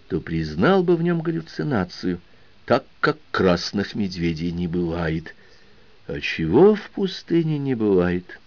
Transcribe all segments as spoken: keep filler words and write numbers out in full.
то признал бы в нем галлюцинацию, так как красных медведей не бывает. А чего в пустыне не бывает?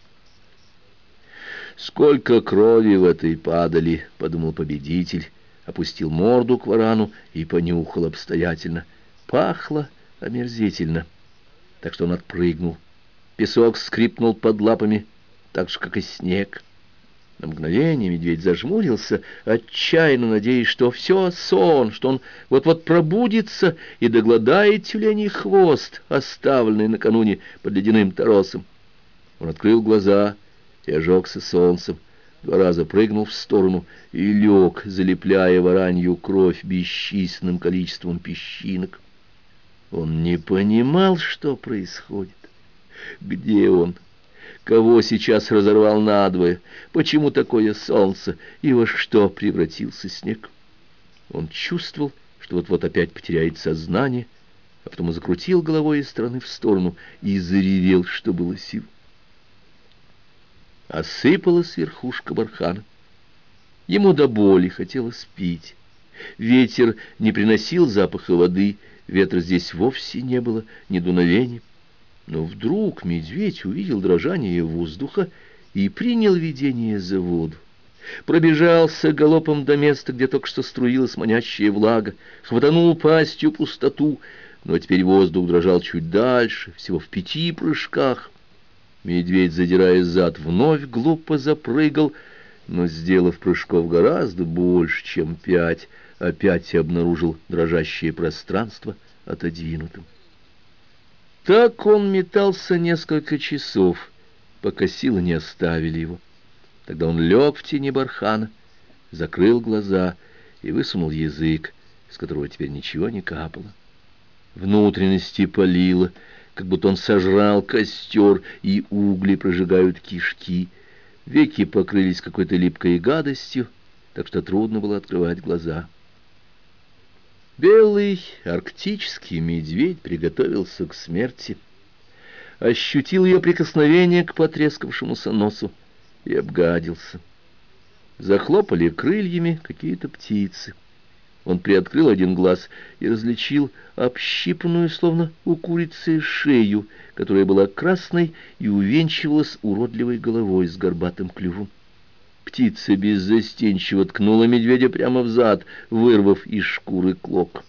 «Сколько крови в этой падали!» — подумал победитель, опустил морду к варану и понюхал обстоятельно. Пахло омерзительно, так что он отпрыгнул. Песок скрипнул под лапами, так же, как и снег. На мгновение медведь зажмурился, отчаянно надеясь, что все сон, что он вот-вот пробудится и догладает тюленей хвост, оставленный накануне под ледяным торосом. Он открыл глаза и ожегся солнцем, два раза прыгнул в сторону и лег, залепляя варанью кровь бесчисленным количеством песчинок. Он не понимал, что происходит. Где он? Кого сейчас разорвал надвое? Почему такое солнце? И во что превратился снег? Он чувствовал, что вот-вот опять потеряет сознание, а потом закрутил головой из стороны в сторону и заревел, что было сил. Осыпалась верхушка бархана. Ему до боли хотелось пить. Ветер не приносил запаха воды, ветра здесь вовсе не было, ни дуновения. Но вдруг медведь увидел дрожание воздуха и принял видение за воду. Пробежался галопом до места, где только что струилась манящая влага, хватанул пастью пустоту, но теперь воздух дрожал чуть дальше, всего в пяти прыжках. Медведь, задирая зад, вновь глупо запрыгал, но, сделав прыжков гораздо больше, чем пять, опять обнаружил дрожащее пространство отодвинутым. Так он метался несколько часов, пока силы не оставили его. Тогда он лег в тени бархана, закрыл глаза и высунул язык, с которого теперь ничего не капало. Внутренности палило, как будто он сожрал костер, и угли прожигают кишки. Веки покрылись какой-то липкой гадостью, так что трудно было открывать глаза. Белый арктический медведь приготовился к смерти, ощутил ее прикосновение к потрескавшемуся носу и обгадился. Захлопали крыльями какие-то птицы. Он приоткрыл один глаз и различил общипанную, словно у курицы, шею, которая была красной и увенчивалась уродливой головой с горбатым клювом. Птица беззастенчиво ткнула медведя прямо в зад, вырвав из шкуры клок.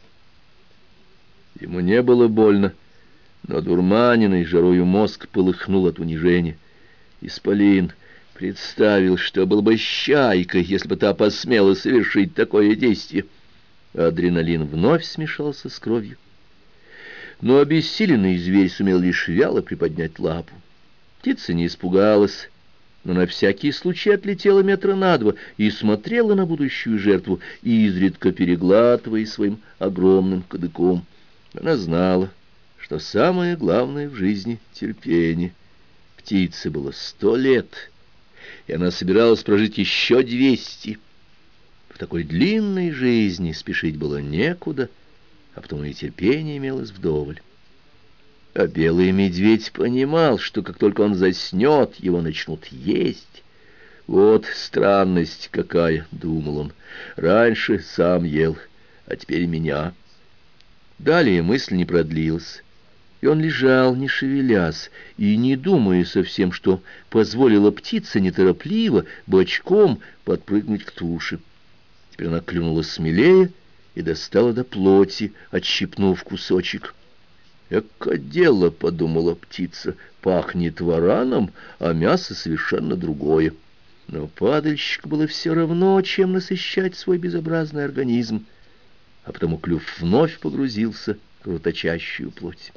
Ему не было больно, но дурманенный жарою мозг полыхнул от унижения. Исполин представил, что был бы чайкой, если бы та посмела совершить такое действие. Адреналин вновь смешался с кровью. Но обессиленный зверь сумел лишь вяло приподнять лапу. Птица не испугалась, но на всякий случай отлетела метра на два и смотрела на будущую жертву, изредка переглатывая своим огромным кадыком. Она знала, что самое главное в жизни — терпение. Птице было сто лет, и она собиралась прожить еще двести. В такой длинной жизни спешить было некуда, а потому и терпение имелось вдоволь. А белый медведь понимал, что как только он заснет, его начнут есть. Вот странность какая, — думал он, — раньше сам ел, а теперь меня. Далее мысль не продлилась, и он лежал, не шевелясь, и не думая совсем, что позволила птице неторопливо, бочком подпрыгнуть к туше. Теперь она клюнула смелее и достала до плоти, отщипнув кусочек. «Эко дело», — подумала птица, — «пахнет вараном, а мясо совершенно другое». Но падальщику было все равно, чем насыщать свой безобразный организм, а потому клюв вновь погрузился в кровоточащую плоть.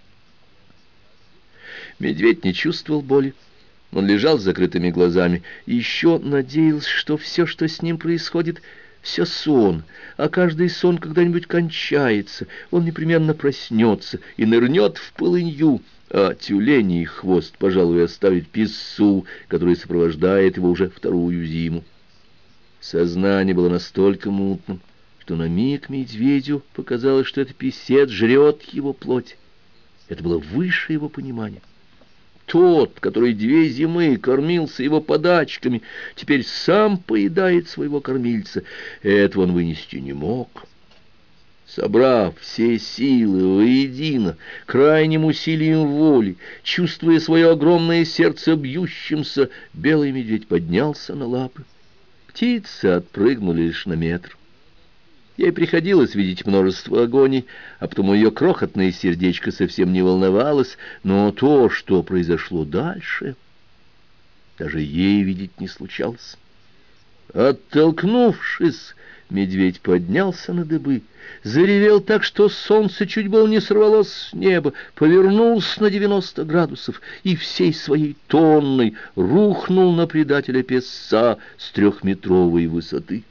Медведь не чувствовал боли. Он лежал с закрытыми глазами и еще надеялся, что все, что с ним происходит, все сон, а каждый сон когда-нибудь кончается, он непременно проснется и нырнет в полынью, а тюленей хвост, пожалуй, оставит писсу, который сопровождает его уже вторую зиму. Сознание было настолько мутным, что на миг медведю показалось, что этот писец жрет его плоть. Это было выше его понимания. Тот, который две зимы кормился его подачками, теперь сам поедает своего кормильца. Этого он вынести не мог. Собрав все силы воедино, крайним усилием воли, чувствуя свое огромное сердце бьющимся, белый медведь поднялся на лапы. Птицы отпрыгнули лишь на метр. Ей приходилось видеть множество агоний, а потому ее крохотное сердечко совсем не волновалось, но то, что произошло дальше, даже ей видеть не случалось. Оттолкнувшись, медведь поднялся на дыбы, заревел так, что солнце чуть было не сорвалось с неба, повернулся на девяносто градусов и всей своей тонной рухнул на предателя песца с трехметровой высоты.